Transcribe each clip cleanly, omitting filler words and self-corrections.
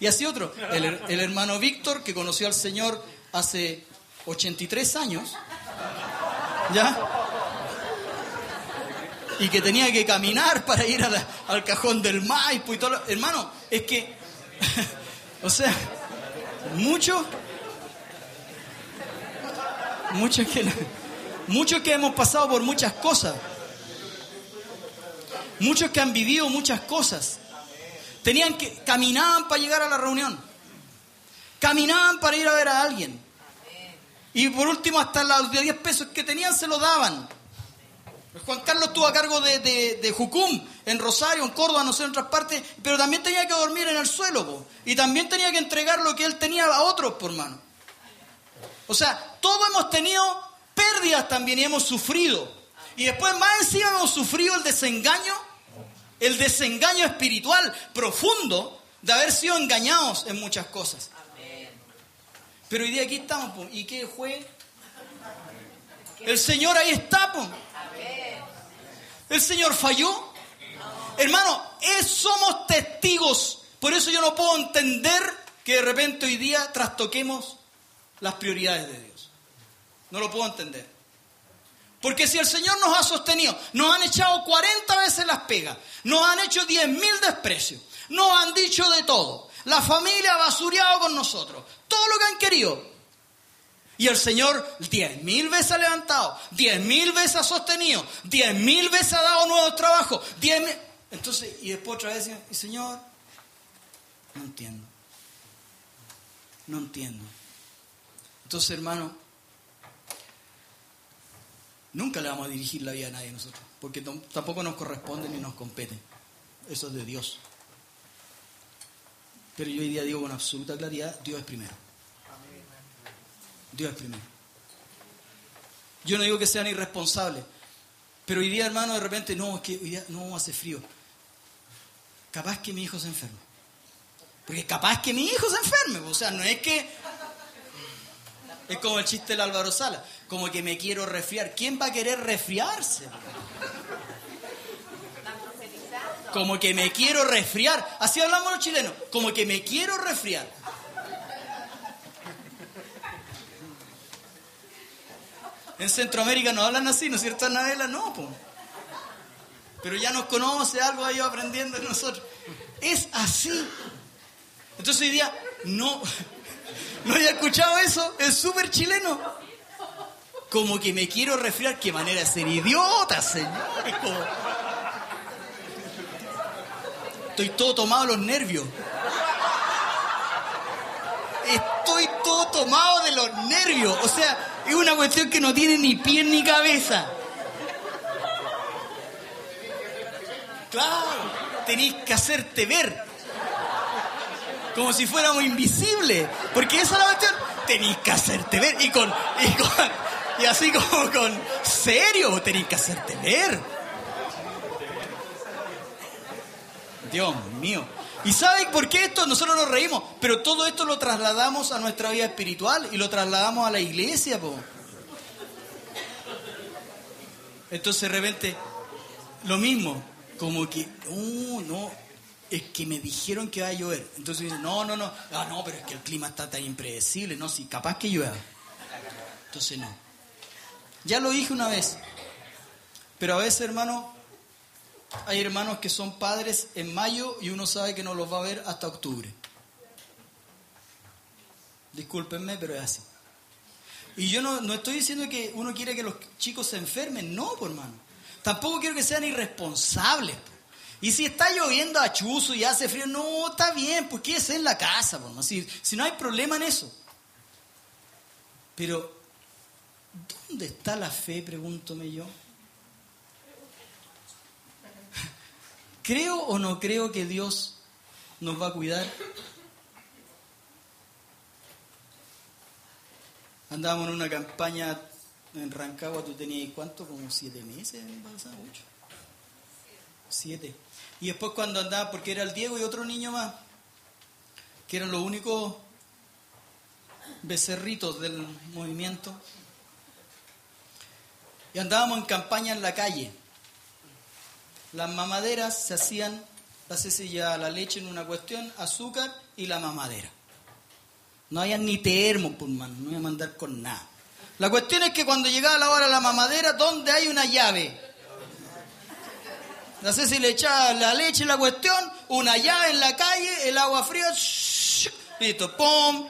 Y así otro, el hermano Víctor, que conoció al Señor hace 83 años, ¿ya? Y que tenía que caminar para ir al cajón del Maipo y todo. Hermano, es que, o sea, muchos que hemos pasado por muchas cosas, muchos que han vivido muchas cosas, caminaban para llegar a la reunión, caminaban para ir a ver a alguien, y por último hasta los 10 pesos que tenían se lo daban. Juan Carlos estuvo a cargo de Jucum, en Rosario, en Córdoba, no sé, en otras partes, pero también tenía que dormir en el suelo, po, y también tenía que entregar lo que él tenía a otros, por mano. O sea, todos hemos tenido pérdidas también y hemos sufrido. Y después más encima hemos sufrido el desengaño espiritual profundo de haber sido engañados en muchas cosas. Pero hoy día aquí estamos, po, ¿y qué fue? El Señor ahí está, po. ¿El Señor falló? Hermano, somos testigos. Por eso yo no puedo entender que de repente hoy día trastoquemos las prioridades de Dios. No lo puedo entender. Porque si el Señor nos ha sostenido, nos han echado 40 veces las pegas, nos han hecho 10.000 desprecios, nos han dicho de todo, la familia ha basureado con nosotros, todo lo que han querido. Y el Señor 10.000 veces ha levantado, 10.000 veces ha sostenido, 10.000 veces ha dado nuevos trabajos, 10.000... Entonces, y después otra vez, y Señor, no entiendo. Entonces, hermano, nunca le vamos a dirigir la vida a nadie nosotros, porque tampoco nos corresponde ni nos compete. Eso es de Dios. Pero yo hoy día digo con absoluta claridad, Dios es primero. Dios es primero. Yo no digo que sean irresponsables, pero hoy día, hermano, de repente, no, es que hoy día no hace frío. Capaz que mi hijo se enferme. Porque capaz que mi hijo se enferme. O sea, no es que... Es como el chiste del Álvaro Sala. Como que me quiero resfriar. ¿Quién va a querer resfriarse? Como que me quiero resfriar. Así hablamos los chilenos. Como que me quiero resfriar. En Centroamérica no hablan así, ¿no es cierto, Anabela? No, po. Pero ya nos conoce, algo ha ido aprendiendo de nosotros. Es así. Entonces hoy día, no había escuchado eso, es súper chileno. Como que me quiero resfriar, qué manera de ser idiota, señor. Es como... Estoy todo tomado los nervios. Estoy todo tomado de los nervios. O sea... Es una cuestión que no tiene ni pie ni cabeza. Claro, tenéis que hacerte ver. Como si fuéramos invisibles. Porque esa es la cuestión. Tenéis que hacerte ver. Y así como con serio, tenéis que hacerte ver. Dios mío. ¿Y saben por qué esto? Nosotros nos reímos, pero todo esto lo trasladamos a nuestra vida espiritual y lo trasladamos a la iglesia, po. Entonces de repente, lo mismo, como que, no, es que me dijeron que va a llover. Entonces dicen, no, pero es que el clima está tan impredecible, no, sí, capaz que llueva. Entonces no. Ya lo dije una vez, pero a veces, hermano, hay hermanos que son padres en mayo y uno sabe que no los va a ver hasta octubre. Discúlpenme, pero es así. Y yo no estoy diciendo que uno quiere que los chicos se enfermen, no, por hermano. Tampoco quiero que sean irresponsables. Y si está lloviendo a chuzo y hace frío, no, está bien, pues quédese en la casa, por hermano. Si no hay problema en eso. Pero, ¿dónde está la fe? Pregúntome yo. ¿Creo o no creo que Dios nos va a cuidar? Andábamos en una campaña en Rancagua, ¿tú tenías cuánto? Como 7 meses, ¿8? 7. Y después cuando andaba, porque era el Diego y otro niño más, que eran los únicos becerritos del movimiento, y andábamos en campaña en la calle. Las mamaderas se hacían, la leche en una cuestión, azúcar y la mamadera. No hayan ni termo, pues, hermano, no voy a mandar con nada. La cuestión es que cuando llegaba la hora de la mamadera, ¿dónde hay una llave? No sé si le echaba la leche, la cuestión, una llave en la calle, el agua fría, listo, ¡pum!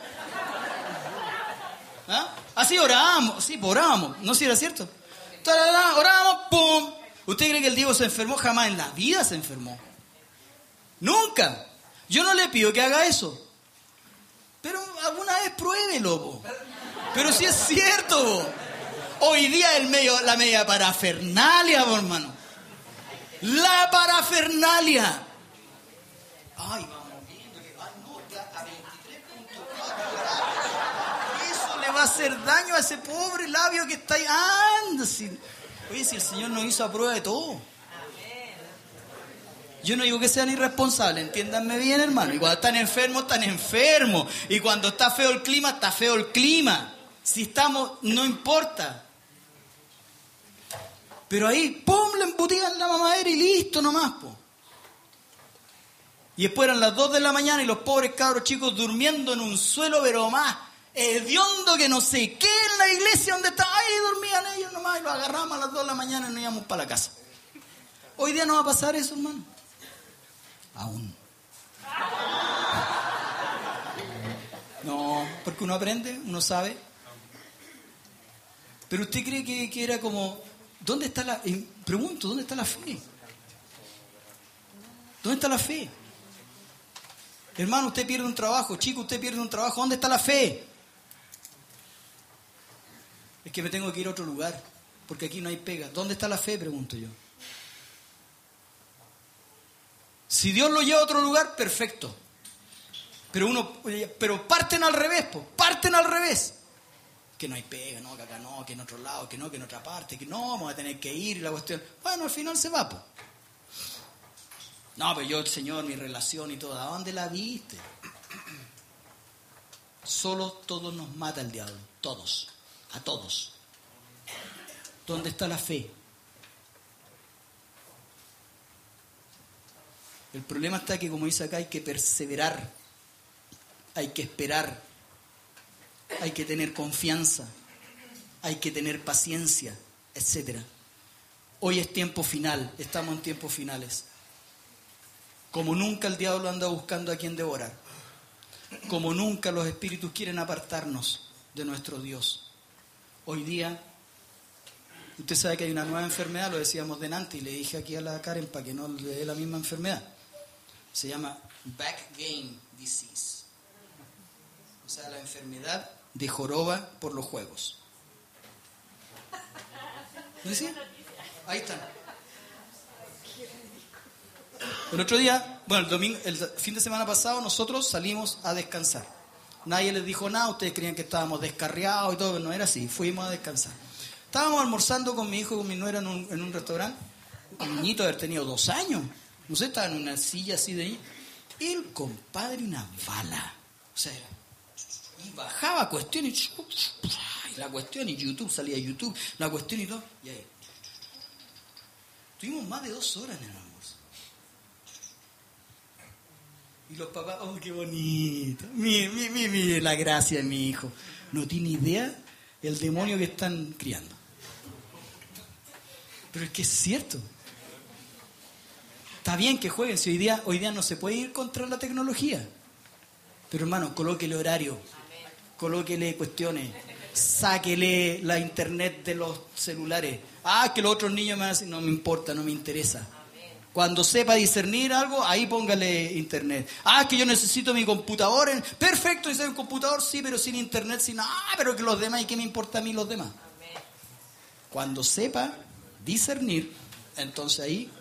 ¿Ah? Así orábamos, sí, orábamos, ¿no? Si era cierto. Orábamos, ¡pum! ¿Usted cree que el Diego se enfermó? Jamás en la vida se enfermó. Nunca. Yo no le pido que haga eso. Pero alguna vez pruébelo, po. Pero si es cierto, po. Hoy día la media parafernalia, po, hermano. La parafernalia. Ay, vamos viendo que a 23.4 grados. Eso le va a hacer daño a ese pobre labio que está ahí. Anda, oye, si el Señor nos hizo a prueba de todo. Yo no digo que sean irresponsables, entiéndanme bien, hermano. Y cuando están enfermos, están enfermos. Y cuando está feo el clima, está feo el clima. Si estamos, no importa. Pero ahí, ¡pum!, le embutían la mamadera y listo nomás, po. Y después eran las 2 de la mañana y los pobres cabros chicos durmiendo en un suelo, pero más hediondo que no sé qué, en la iglesia donde estaba. Ahí dormían ellos nomás y los agarramos a las 2 de la mañana y nos íbamos para la casa. Hoy día no va a pasar eso, hermano. Aún. No, porque uno aprende, uno sabe. Pero usted cree que era como, ¿dónde está la? Pregunto, ¿dónde está la fe? ¿Dónde está la fe? Hermano, usted pierde un trabajo, chico, usted pierde un trabajo, ¿dónde está la fe? Es que me tengo que ir a otro lugar, porque aquí no hay pega. ¿Dónde está la fe? Pregunto yo. Si Dios lo lleva a otro lugar, perfecto. Pero parten al revés, po. Parten al revés. Que no hay pega, no, que acá no, que en otro lado, que no, que en otra parte, que no, vamos a tener que ir y la cuestión. Bueno, al final se va, po. No, pero yo, el Señor, mi relación y todo, ¿a dónde la viste? Solo todos nos mata el diablo, todos, a todos. ¿Dónde está la fe? El problema está que, como dice acá, hay que perseverar, hay que esperar, hay que tener confianza, hay que tener paciencia, etc. Hoy es tiempo final, estamos en tiempos finales. Como nunca el diablo anda buscando a quien devorar. Como nunca los espíritus quieren apartarnos de nuestro Dios. Hoy día, usted sabe que hay una nueva enfermedad, lo decíamos delante, y le dije aquí a la Karen para que no le dé la misma enfermedad. Se llama back game disease. O sea, la enfermedad de joroba por los juegos. ¿No decía? Ahí está. El otro día, bueno, el fin de semana pasado nosotros salimos a descansar. Nadie les dijo nada, ustedes creían que estábamos descarriados y todo, pero no era así, fuimos a descansar. Estábamos almorzando con mi hijo y con mi nuera en un restaurante. Un niñito de haber tenido 2 años. No sé, estaba en una silla así de ahí. Y el compadre, una bala. O sea, y bajaba cuestiones. Y la cuestión, y YouTube, salía YouTube, la cuestión y todo. Y ahí. Tuvimos más de 2 horas en el almuerzo. Y los papás, oh, qué bonito. Mire la gracia de mi hijo. No tiene idea el demonio que están criando. Pero es que es cierto. Está bien que jueguen, si hoy día no se puede ir contra la tecnología. Pero hermano, colóquele horario, colóquele cuestiones, sáquele la internet de los celulares. Que los otros niños me van a decir, no me importa, no me interesa. Cuando sepa discernir algo, ahí póngale internet. Que yo necesito mi computador. Perfecto, necesito un computador, sí, pero sin internet, sin nada. Pero que los demás, ¿y qué me importa a mí los demás? Cuando sepa discernir, entonces ahí